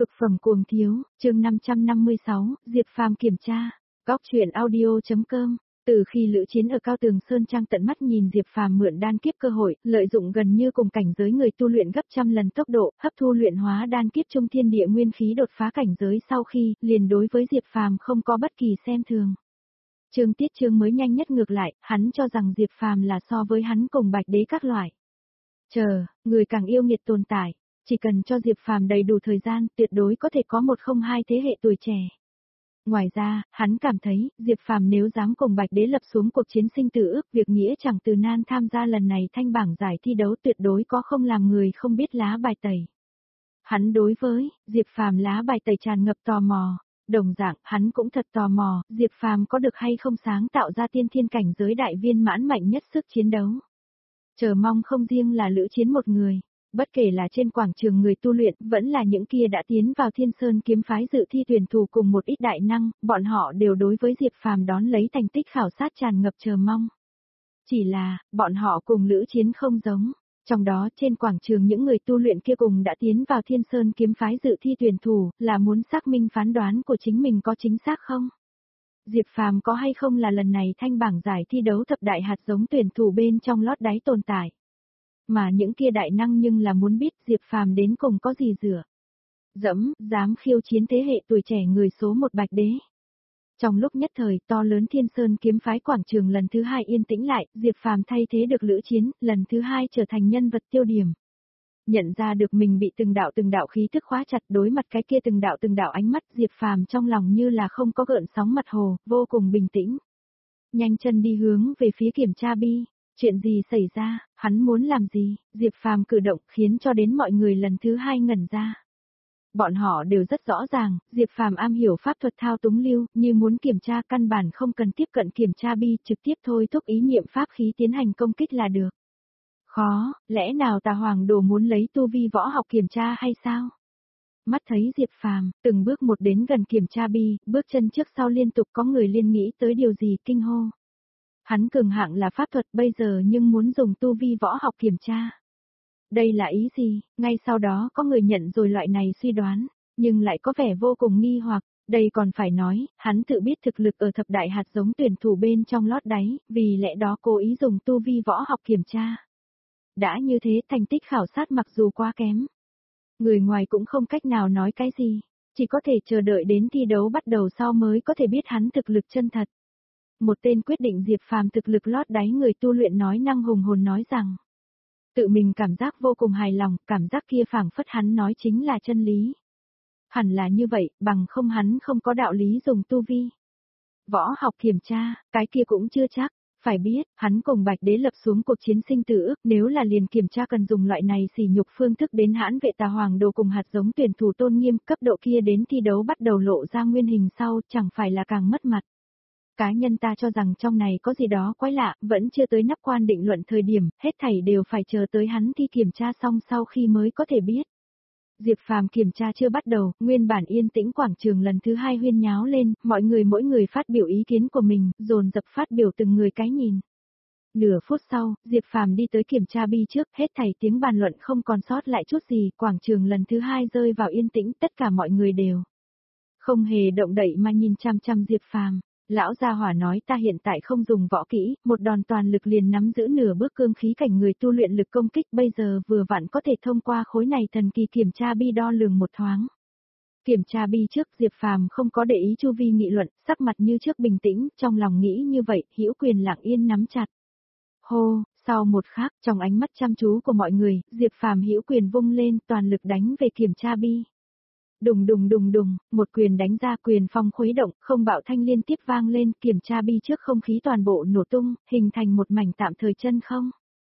Cực phẩm cuồng thiếu, chương 556, Diệp Phàm kiểm tra. Góc truyện audio.com. Từ khi Lữ Chiến ở Cao Tường Sơn Trang tận mắt nhìn Diệp Phàm mượn đan kiếp cơ hội, lợi dụng gần như cùng cảnh giới người tu luyện gấp trăm lần tốc độ, hấp thu luyện hóa đan kiếp trung thiên địa nguyên khí đột phá cảnh giới sau khi, liền đối với Diệp Phàm không có bất kỳ xem thường. Chương Tiết Chương mới nhanh nhất ngược lại, hắn cho rằng Diệp Phàm là so với hắn cùng Bạch Đế các loại. Người càng yêu nghiệt tồn tại, chỉ cần cho Diệp Phàm đầy đủ thời gian, tuyệt đối có thể có một không hai thế hệ tuổi trẻ. Ngoài ra, hắn cảm thấy, Diệp Phàm nếu dám cùng Bạch Đế lập xuống cuộc chiến sinh tử ước, việc nghĩa chẳng từ nan tham gia lần này thanh bảng giải thi đấu tuyệt đối có không làm người không biết lá bài tẩy. Hắn đối với Diệp Phàm lá bài tẩy tràn ngập tò mò, đồng dạng, hắn cũng thật tò mò, Diệp Phàm có được hay không sáng tạo ra tiên thiên cảnh giới đại viên mãn mạnh nhất sức chiến đấu. Chờ mong không riêng là Lữ Chiến một người. Bất kể là trên quảng trường người tu luyện, vẫn là những kia đã tiến vào Thiên Sơn kiếm phái dự thi tuyển thủ cùng một ít đại năng, bọn họ đều đối với Diệp Phàm đón lấy thành tích khảo sát tràn ngập chờ mong. Chỉ là, bọn họ cùng Lữ Chiến không giống. Trong đó, trên quảng trường những người tu luyện kia cùng đã tiến vào Thiên Sơn kiếm phái dự thi tuyển thủ, là muốn xác minh phán đoán của chính mình có chính xác không? Diệp Phàm có hay không là lần này thanh bảng giải thi đấu thập đại hạt giống tuyển thủ bên trong lót đáy tồn tại. Mà những kia đại năng nhưng là muốn biết Diệp Phàm đến cùng có gì dựa. Dám khiêu chiến thế hệ tuổi trẻ người số một Bạch Đế. Trong lúc nhất thời, to lớn Thiên Sơn kiếm phái quảng trường lần thứ hai yên tĩnh lại, Diệp Phàm thay thế được Lữ Chiến, lần thứ hai trở thành nhân vật tiêu điểm. Nhận ra được mình bị từng đạo khí thức khóa chặt, đối mặt cái kia từng đạo ánh mắt, Diệp Phàm trong lòng như là không có gợn sóng mặt hồ, vô cùng bình tĩnh. Nhanh chân đi hướng về phía kiểm tra bi. Chuyện gì xảy ra, hắn muốn làm gì, Diệp Phàm cử động khiến cho đến mọi người lần thứ hai ngẩn ra. Bọn họ đều rất rõ ràng, Diệp Phàm am hiểu pháp thuật thao túng lưu, như muốn kiểm tra căn bản không cần tiếp cận kiểm tra bi, trực tiếp thôi thúc ý niệm pháp khí tiến hành công kích là được. Khó, lẽ nào Tà Hoàng Đồ muốn lấy tu vi võ học kiểm tra hay sao? Mắt thấy Diệp Phàm từng bước một đến gần kiểm tra bi, bước chân trước sau liên tục có người liên nghĩ tới điều gì kinh hô. Hắn cường hạng là pháp thuật bây giờ nhưng muốn dùng tu vi võ học kiểm tra. Đây là ý gì? Ngay sau đó có người nhận rồi loại này suy đoán, nhưng lại có vẻ vô cùng nghi hoặc, đây còn phải nói, hắn tự biết thực lực ở thập đại hạt giống tuyển thủ bên trong lót đáy, vì lẽ đó cố ý dùng tu vi võ học kiểm tra. Đã như thế thành tích khảo sát mặc dù quá kém. Người ngoài cũng không cách nào nói cái gì, chỉ có thể chờ đợi đến thi đấu bắt đầu sau mới có thể biết hắn thực lực chân thật. Một tên quyết định Diệp Phàm thực lực lót đáy người tu luyện nói năng hùng hồn nói rằng. Tự mình cảm giác vô cùng hài lòng, cảm giác kia phảng phất hắn nói chính là chân lý. Hẳn là như vậy, bằng không hắn không có đạo lý dùng tu vi. Võ học kiểm tra, cái kia cũng chưa chắc, phải biết, hắn cùng Bạch Đế lập xuống cuộc chiến sinh tử ước, nếu là liền kiểm tra cần dùng loại này sỉ nhục phương thức đến hãn vệ Tà Hoàng Đồ cùng hạt giống tuyển thủ tôn nghiêm, cấp độ kia đến thi đấu bắt đầu lộ ra nguyên hình sau, chẳng phải là càng mất mặt. Cá nhân ta cho rằng trong này có gì đó quái lạ, vẫn chưa tới nắp quan định luận thời điểm, hết thảy đều phải chờ tới hắn thi kiểm tra xong sau khi mới có thể biết. Diệp Phàm kiểm tra chưa bắt đầu, nguyên bản yên tĩnh quảng trường lần thứ hai huyên nháo lên, mọi người mỗi người phát biểu ý kiến của mình, dồn dập phát biểu từng người cái nhìn. Nửa phút sau, Diệp Phàm đi tới kiểm tra bi trước, hết thảy tiếng bàn luận không còn sót lại chút gì, quảng trường lần thứ hai rơi vào yên tĩnh, tất cả mọi người đều không hề động đậy mà nhìn chăm chăm Diệp Phàm. Lão gia hỏa nói ta hiện tại không dùng võ kỹ, một đòn toàn lực liền nắm giữ nửa bước cương khí cảnh người tu luyện lực công kích bây giờ vừa vặn có thể thông qua khối này thần kỳ kiểm tra bi đo lường một thoáng. Kiểm tra bi trước Diệp Phàm không có để ý chu vi nghị luận, sắc mặt như trước bình tĩnh, trong lòng nghĩ như vậy, hữu quyền lặng yên nắm chặt. Hô, sau một khắc, trong ánh mắt chăm chú của mọi người, Diệp Phàm hữu quyền vung lên, toàn lực đánh về kiểm tra bi. Đùng, một quyền đánh ra, quyền phong khuấy động, không bạo thanh liên tiếp vang lên, kiểm tra bi trước không khí toàn bộ nổ tung, hình thành một mảnh tạm thời chân không.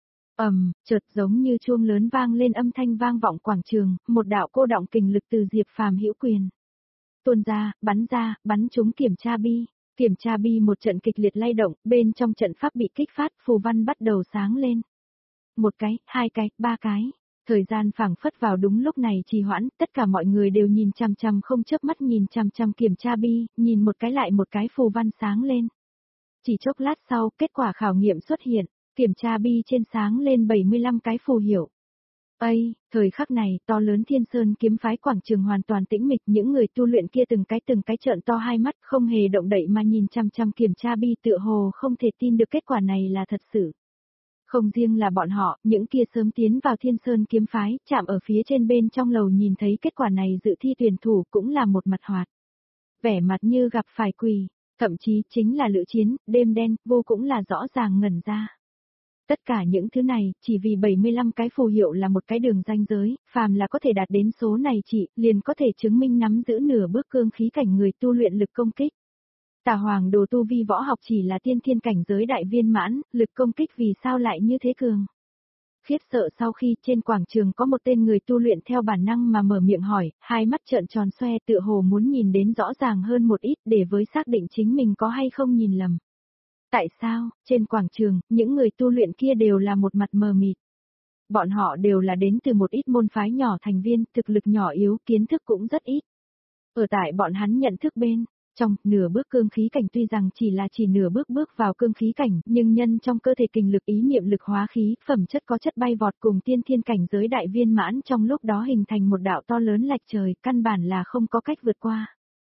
Chợt giống như chuông lớn vang lên âm thanh vang vọng quảng trường, một đạo cô đọng kình lực từ Diệp Phàm hữu quyền tuôn ra, bắn trúng kiểm tra bi. Kiểm tra bi một trận kịch liệt lay động, bên trong trận pháp bị kích phát, phù văn bắt đầu sáng lên. Một cái, hai cái, ba cái. Thời gian phảng phất vào đúng lúc này trì hoãn, tất cả mọi người đều nhìn chằm chằm không chớp mắt nhìn chằm chằm kiểm tra bi, nhìn một cái lại một cái phù văn sáng lên. Chỉ chốc lát sau, kết quả khảo nghiệm xuất hiện, kiểm tra bi trên sáng lên 75 cái phù hiệu. Ây, thời khắc này, to lớn Thiên Sơn kiếm phái quảng trường hoàn toàn tĩnh mịch, những người tu luyện kia từng cái trợn to hai mắt, không hề động đậy mà nhìn chăm chăm kiểm tra bi, tựa hồ không thể tin được kết quả này là thật sự. Không riêng là bọn họ, những kia sớm tiến vào Thiên Sơn kiếm phái, chạm ở phía trên bên trong lầu nhìn thấy kết quả này dự thi tuyển thủ cũng là một mặt hoạt. Vẻ mặt như gặp phải quỷ, thậm chí chính là Lữ Chiến, đêm đen, vô cũng là rõ ràng ngẩn ra. Tất cả những thứ này, chỉ vì 75 cái phù hiệu là một cái đường ranh giới, phàm là có thể đạt đến số này chỉ, liền có thể chứng minh nắm giữ nửa bước cương khí cảnh người tu luyện lực công kích. Tà Hoàng Đồ tu vi võ học chỉ là tiên thiên cảnh giới đại viên mãn, lực công kích vì sao lại như thế cường? Khiếp sợ sau khi trên quảng trường có một tên người tu luyện theo bản năng mà mở miệng hỏi, hai mắt trợn tròn xoe tựa hồ muốn nhìn đến rõ ràng hơn một ít để với xác định chính mình có hay không nhìn lầm. Tại sao, trên quảng trường, những người tu luyện kia đều là một mặt mờ mịt. Bọn họ đều là đến từ một ít môn phái nhỏ thành viên, thực lực nhỏ yếu, kiến thức cũng rất ít. Ở tại bọn hắn nhận thức bên, trong nửa bước cương khí cảnh tuy rằng chỉ nửa bước bước vào cương khí cảnh, nhưng nhân trong cơ thể kình lực ý niệm lực hóa khí, phẩm chất có chất bay vọt cùng tiên thiên cảnh giới đại viên mãn trong lúc đó hình thành một đạo to lớn lệch trời, căn bản là không có cách vượt qua.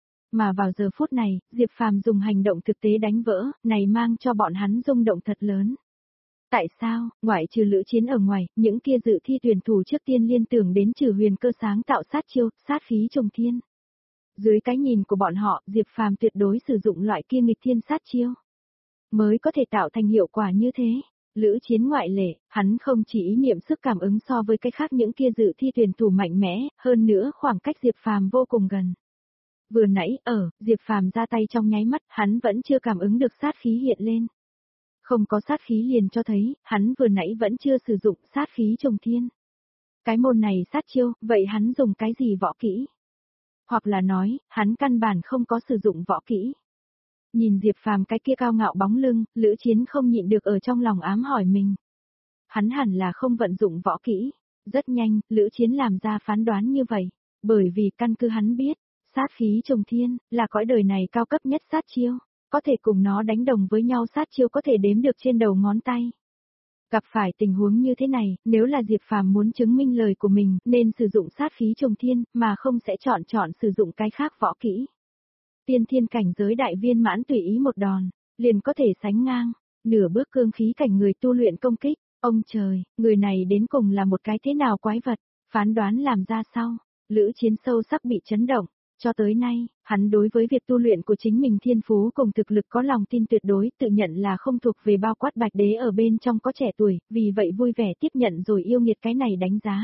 Mà vào giờ phút này, Diệp Phàm dùng hành động thực tế đánh vỡ, này mang cho bọn hắn rung động thật lớn. Tại sao, ngoại trừ Lữ Chiến ở ngoài, những kia dự thi tuyển thủ trước tiên liên tưởng đến Trừ Huyền Cơ sáng tạo sát chiêu, sát khí trùng thiên. Dưới cái nhìn của bọn họ, Diệp Phàm tuyệt đối sử dụng loại kia nghịch thiên sát chiêu, mới có thể tạo thành hiệu quả như thế. Lữ Chiến ngoại lệ, hắn không chỉ ý niệm sức cảm ứng so với cái khác những kia dự thi tuyển thủ mạnh mẽ, hơn nữa khoảng cách Diệp Phàm vô cùng gần. Vừa nãy, Diệp Phàm ra tay trong nháy mắt, hắn vẫn chưa cảm ứng được sát khí hiện lên. Không có sát khí liền cho thấy, hắn vừa nãy vẫn chưa sử dụng sát khí trùng thiên. Cái môn này sát chiêu, vậy hắn dùng cái gì võ kỹ? Hoặc là nói, hắn căn bản không có sử dụng võ kỹ. Nhìn Diệp Phàm cái kia cao ngạo bóng lưng, Lữ Chiến không nhịn được ở trong lòng ám hỏi mình. Hắn hẳn là không vận dụng võ kỹ. Rất nhanh, Lữ Chiến làm ra phán đoán như vậy, bởi vì căn cứ hắn biết, sát khí trùng thiên, là cõi đời này cao cấp nhất sát chiêu, có thể cùng nó đánh đồng với nhau sát chiêu có thể đếm được trên đầu ngón tay. Gặp phải tình huống như thế này, nếu là Diệp Phàm muốn chứng minh lời của mình, nên sử dụng sát khí trùng thiên, mà không sẽ chọn sử dụng cái khác võ kỹ. Tiên thiên cảnh giới đại viên mãn tùy ý một đòn, liền có thể sánh ngang, nửa bước cương khí cảnh người tu luyện công kích, ông trời, người này đến cùng là một cái thế nào quái vật, phán đoán làm ra sao, Lữ Chiến sâu sắc bị chấn động. Cho tới nay, hắn đối với việc tu luyện của chính mình thiên phú cùng thực lực có lòng tin tuyệt đối, tự nhận là không thuộc về bao quát bạch đế ở bên trong có trẻ tuổi, vì vậy vui vẻ tiếp nhận rồi yêu nghiệt cái này đánh giá.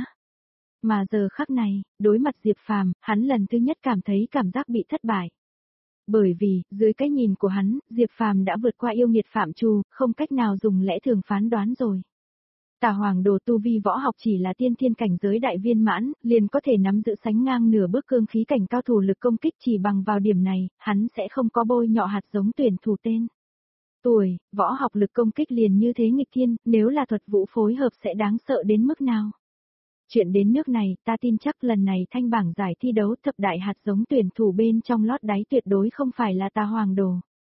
Mà giờ khắc này, đối mặt Diệp Phàm, hắn lần thứ nhất cảm thấy cảm giác bị thất bại. Bởi vì, dưới cái nhìn của hắn, Diệp Phàm đã vượt qua yêu nghiệt phạm trù, không cách nào dùng lẽ thường phán đoán rồi. Tà Hoàng Đồ tu vi võ học chỉ là tiên thiên cảnh giới đại viên mãn, liền có thể nắm giữ sánh ngang nửa bước cương khí cảnh cao thủ lực công kích, chỉ bằng vào điểm này, hắn sẽ không có bôi nhọ hạt giống tuyển thủ tên. Tuổi, võ học lực công kích liền như thế nghịch thiên, nếu là thuật vũ phối hợp sẽ đáng sợ đến mức nào. Chuyện đến nước này, ta tin chắc lần này thanh bảng giải thi đấu thập đại hạt giống tuyển thủ bên trong lót đáy tuyệt đối không phải là Tà Hoàng Đồ.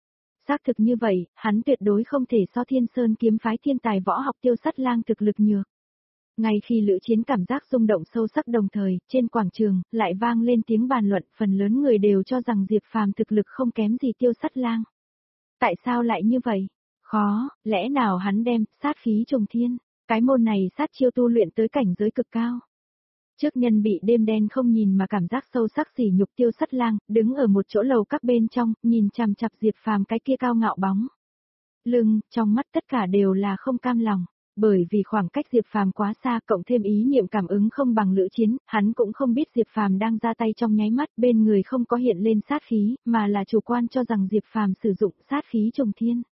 Xác thực như vậy, hắn tuyệt đối không thể so Thiên Sơn kiếm phái thiên tài võ học Tiêu Sắt Lang thực lực nhược. Ngay khi Lữ Chiến cảm giác rung động sâu sắc đồng thời, trên quảng trường, lại vang lên tiếng bàn luận, phần lớn người đều cho rằng Diệp Phàm thực lực không kém gì Tiêu Sắt Lang. Tại sao lại như vậy? Khó, lẽ nào hắn đem sát khí trùng thiên, cái môn này sát chiêu tu luyện tới cảnh giới cực cao. Trước nhân bị đêm đen không nhìn mà cảm giác sâu sắc sỉ nhục Tiêu Sắt Lang, đứng ở một chỗ lầu các bên trong, nhìn chằm chằm Diệp Phàm cái kia cao ngạo bóng lưng, trong mắt tất cả đều là không cam lòng, bởi vì khoảng cách Diệp Phàm quá xa, cộng thêm ý niệm cảm ứng không bằng Lữ Chiến, hắn cũng không biết Diệp Phàm đang ra tay trong nháy mắt, bên người không có hiện lên sát khí, mà là chủ quan cho rằng Diệp Phàm sử dụng sát khí trùng thiên.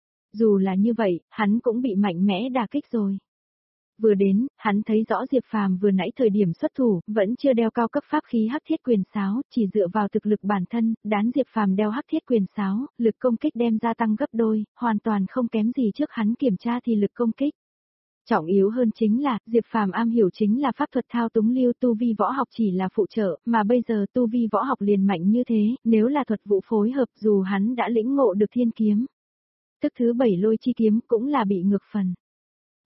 Dù là như vậy, hắn cũng bị mạnh mẽ đả kích rồi. Vừa đến, hắn thấy rõ Diệp Phàm vừa nãy thời điểm xuất thủ, vẫn chưa đeo cao cấp pháp khí Hắc Thiết Quyền Sáo, chỉ dựa vào thực lực bản thân, đán Diệp Phàm đeo Hắc Thiết Quyền Sáo, lực công kích đem gia tăng gấp đôi, hoàn toàn không kém gì trước hắn kiểm tra thì lực công kích. Trọng yếu hơn chính là, Diệp Phàm am hiểu chính là pháp thuật thao túng lưu, tu vi võ học chỉ là phụ trợ, mà bây giờ tu vi võ học liền mạnh như thế, nếu là thuật vũ phối hợp dù hắn đã lĩnh ngộ được thiên kiếm. Tức thứ 7 lôi chi kiếm cũng là bị ngược phần.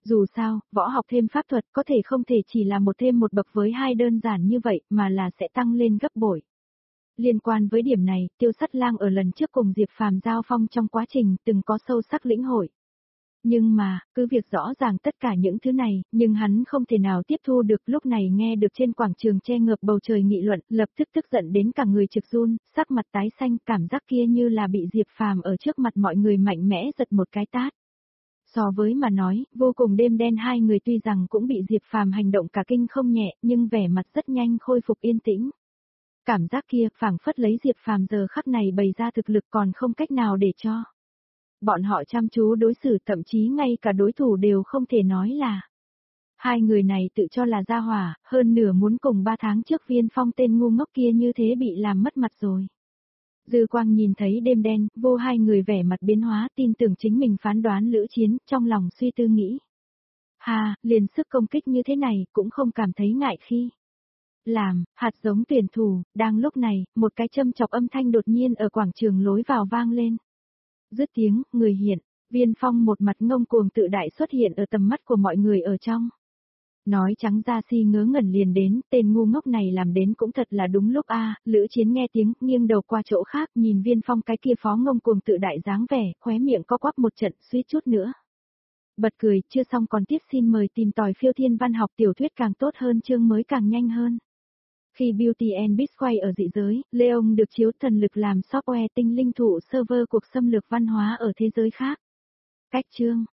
Dù sao, võ học thêm pháp thuật có thể không thể chỉ là một thêm một bậc với hai đơn giản như vậy mà là sẽ tăng lên gấp bội. Liên quan với điểm này, Tiêu Sắt Lang ở lần trước cùng Diệp Phàm giao phong trong quá trình từng có sâu sắc lĩnh hội. Nhưng mà, cứ việc rõ ràng tất cả những thứ này, nhưng hắn không thể nào tiếp thu được lúc này nghe được trên quảng trường che ngợp bầu trời nghị luận, lập tức tức giận đến cả người trực run, sắc mặt tái xanh, cảm giác kia như là bị Diệp Phàm ở trước mặt mọi người mạnh mẽ giật một cái tát. So với mà nói, vô cùng đêm đen hai người tuy rằng cũng bị Diệp Phàm hành động cả kinh không nhẹ, nhưng vẻ mặt rất nhanh khôi phục yên tĩnh. Cảm giác kia phảng phất lấy Diệp Phàm giờ khắc này bày ra thực lực còn không cách nào để cho. Bọn họ chăm chú đối xử, thậm chí ngay cả đối thủ đều không thể nói là. Hai người này tự cho là gia hỏa, hơn nửa muốn cùng 3 tháng trước Viên Phong tên ngu ngốc kia như thế bị làm mất mặt rồi. Dư Quang nhìn thấy đêm đen, vô hai người vẻ mặt biến hóa, tin tưởng chính mình phán đoán lữ chiến, trong lòng suy tư nghĩ. Hà, liền sức công kích như thế này, cũng không cảm thấy ngại khi làm, hạt giống tuyển thủ, đang lúc này, một cái châm chọc âm thanh đột nhiên ở quảng trường lối vào vang lên. Dứt tiếng, người hiện, Viên Phong một mặt ngông cuồng tự đại xuất hiện ở tầm mắt của mọi người ở trong. Nói trắng ra si ngớ ngẩn liền đến, tên ngu ngốc này làm đến cũng thật là đúng lúc a. Lữ Chiến nghe tiếng, nghiêng đầu qua chỗ khác, nhìn Viên Phong cái kia phó ngông cuồng tự đại dáng vẻ, khóe miệng co quắp một trận, suýt chút nữa. Bật cười, chưa xong còn tiếp, xin mời tìm tòi phiêu thiên văn học tiểu thuyết càng tốt hơn, chương mới càng nhanh hơn. Khi Beauty and Beast quay ở dị giới, Leon được chiếu thần lực làm software tinh linh thụ server cuộc xâm lược văn hóa ở thế giới khác. Cách chương